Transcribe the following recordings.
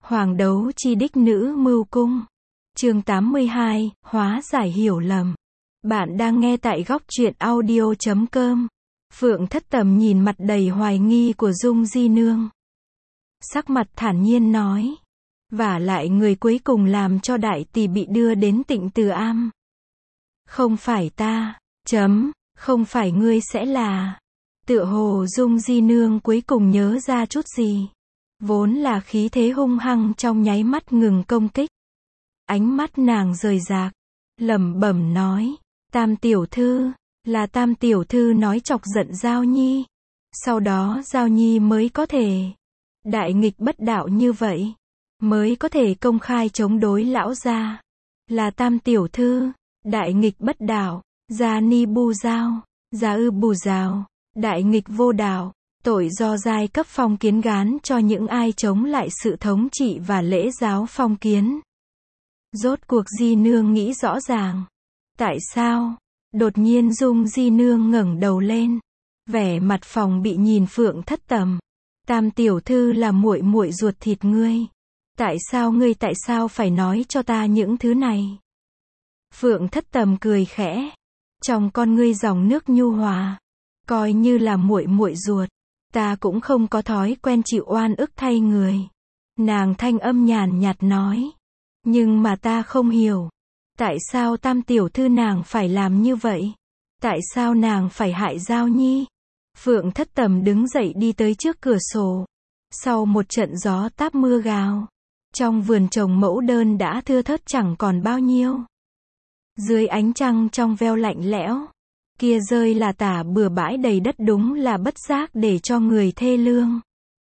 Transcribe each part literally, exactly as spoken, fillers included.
Hoàng đấu chi đích nữ mưu cung. Chương tám mươi hai, hóa giải hiểu lầm. Bạn đang nghe tại góc truyện audio chấm com. Phượng Thất Tầm nhìn mặt đầy hoài nghi của Dung Di Nương. Sắc mặt thản nhiên nói. Vả lại người cuối cùng làm cho đại tỷ bị đưa đến Tịnh Từ Am. Không phải ta, chấm, không phải ngươi sẽ là. Tựa hồ Dung Di Nương cuối cùng nhớ ra chút gì. Vốn là khí thế hung hăng trong nháy mắt ngừng công kích. Ánh mắt nàng rời rạc, lẩm bẩm nói, Tam tiểu thư, là Tam tiểu thư nói chọc giận Giao Nhi. Sau đó Giao Nhi mới có thể đại nghịch bất đạo như vậy, mới có thể công khai chống đối lão gia. Là Tam tiểu thư, đại nghịch bất đạo, gia ni bu giao, gia ư bù rào, đại nghịch vô đạo. Tội do giai cấp phong kiến gán cho những ai chống lại sự thống trị và lễ giáo phong kiến. Rốt cuộc Di Nương nghĩ rõ ràng. Tại sao? Đột nhiên Dung Di Nương ngẩng đầu lên, vẻ mặt phòng bị nhìn Phượng Thất Tầm. Tam tiểu thư là muội muội ruột thịt ngươi. Tại sao ngươi tại sao phải nói cho ta những thứ này? Phượng Thất Tầm cười khẽ, trong con ngươi dòng nước nhu hòa, coi như là muội muội ruột. Ta cũng không có thói quen chịu oan ức thay người. Nàng thanh âm nhàn nhạt nói. Nhưng mà ta không hiểu. Tại sao Tam tiểu thư nàng phải làm như vậy? Tại sao nàng phải hại Giao Nhi? Phượng Thất Tầm đứng dậy đi tới trước cửa sổ. Sau một trận gió táp mưa gào, trong vườn trồng mẫu đơn đã thưa thớt chẳng còn bao nhiêu. Dưới ánh trăng trong veo lạnh lẽo, kia rơi là tả bừa bãi đầy đất, đúng là bất giác để cho người thê lương.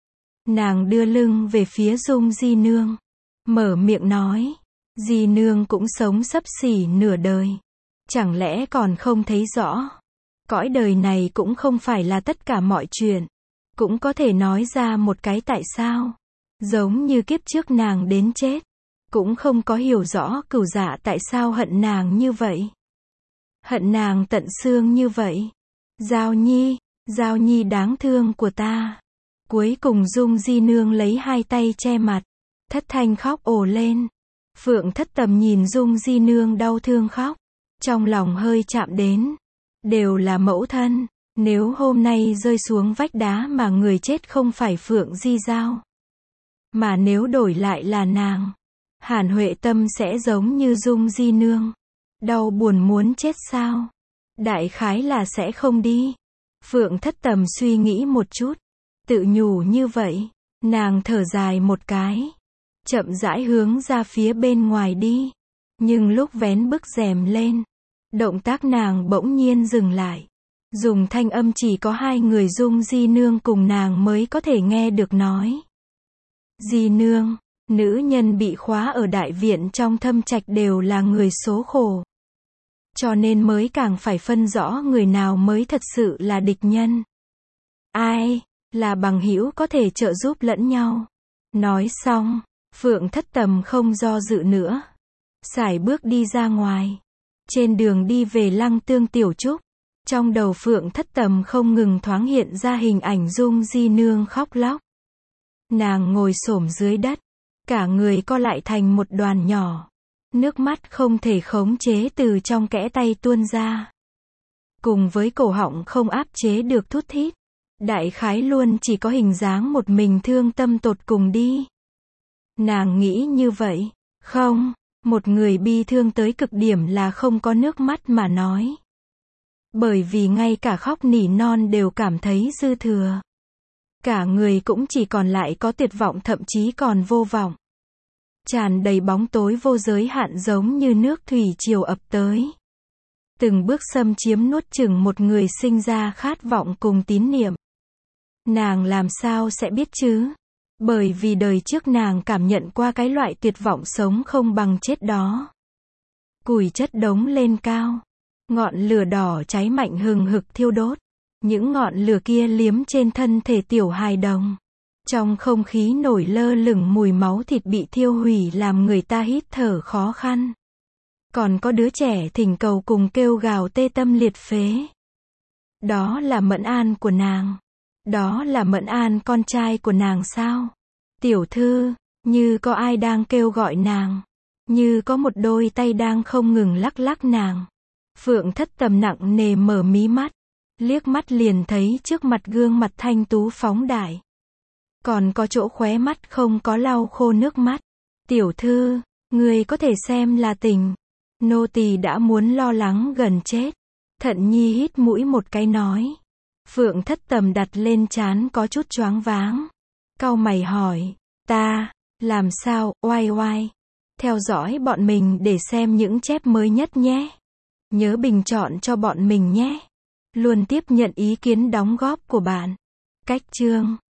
Nàng đưa lưng về phía Dung Di Nương, mở miệng nói, Di Nương cũng sống xấp xỉ nửa đời, chẳng lẽ còn không thấy rõ? Cõi đời này cũng không phải là tất cả mọi chuyện, cũng có thể nói ra một cái tại sao. Giống như kiếp trước nàng đến chết, cũng không có hiểu rõ Cửu Dạ tại sao hận nàng như vậy. Hận nàng tận xương như vậy. Giao Nhi, Giao Nhi đáng thương của ta. Cuối cùng Dung Di Nương lấy hai tay che mặt, thất thanh khóc ồ lên. Phượng Thất Tầm nhìn Dung Di Nương đau thương khóc, trong lòng hơi chạm đến. Đều là mẫu thân, nếu hôm nay rơi xuống vách đá mà người chết không phải Phượng Di Giao, mà nếu đổi lại là nàng, Hàn Huệ Tâm sẽ giống như Dung Di Nương, đau buồn muốn chết sao? Đại khái là sẽ không đi. Phượng Thất Tầm suy nghĩ một chút, tự nhủ như vậy, nàng thở dài một cái, chậm rãi hướng ra phía bên ngoài đi. Nhưng lúc vén bức rèm lên, động tác nàng bỗng nhiên dừng lại, dùng thanh âm chỉ có hai người Dung Di Nương cùng nàng mới có thể nghe được nói. Di Nương, nữ nhân bị khóa ở đại viện trong thâm trạch đều là người số khổ. Cho nên mới càng phải phân rõ người nào mới thật sự là địch nhân. Ai là bằng hữu có thể trợ giúp lẫn nhau. Nói xong, Phượng Thất Tầm không do dự nữa, sải bước đi ra ngoài. Trên đường đi về Lăng Tương Tiểu Trúc, trong đầu Phượng Thất Tầm không ngừng thoáng hiện ra hình ảnh Dung Di Nương khóc lóc. Nàng ngồi xổm dưới đất, cả người co lại thành một đoàn nhỏ. Nước mắt không thể khống chế từ trong kẽ tay tuôn ra. Cùng với cổ họng không áp chế được thút thít. Đại khái luôn chỉ có hình dáng một mình thương tâm tột cùng đi. Nàng nghĩ như vậy. Không, một người bi thương tới cực điểm là không có nước mắt mà nói. Bởi vì ngay cả khóc nỉ non đều cảm thấy dư thừa. Cả người cũng chỉ còn lại có tuyệt vọng, thậm chí còn vô vọng. Tràn đầy bóng tối vô giới hạn, giống như nước thủy triều ập tới. Từng bước xâm chiếm nuốt chửng một người sinh ra khát vọng cùng tín niệm. Nàng làm sao sẽ biết chứ? Bởi vì đời trước nàng cảm nhận qua cái loại tuyệt vọng sống không bằng chết đó. Củi chất đống lên cao, ngọn lửa đỏ cháy mạnh hừng hực thiêu đốt. Những ngọn lửa kia liếm trên thân thể tiểu hài đồng. Trong không khí nổi lơ lửng mùi máu thịt bị thiêu hủy làm người ta hít thở khó khăn. Còn có đứa trẻ thỉnh cầu cùng kêu gào tê tâm liệt phế. Đó là Mẫn An của nàng. Đó là Mẫn An con trai của nàng sao? Tiểu thư, Như có ai đang kêu gọi nàng. Như có một đôi tay đang không ngừng lắc lắc nàng. Phượng Thất Tầm nặng nề mở mí mắt. Liếc mắt liền thấy trước mặt gương mặt thanh tú phóng đại. Còn có chỗ khóe mắt không có lau khô nước mắt. Tiểu thư, người có thể xem là tình. Nô tỳ đã muốn lo lắng gần chết. Thận Nhi hít mũi một cái nói. Phượng Thất Tầm đặt lên trán có chút choáng váng. Cau mày hỏi, ta, làm sao, oai oai. Theo dõi bọn mình để xem những chép mới nhất nhé. Nhớ bình chọn cho bọn mình nhé. Luôn tiếp nhận ý kiến đóng góp của bạn. Cách chương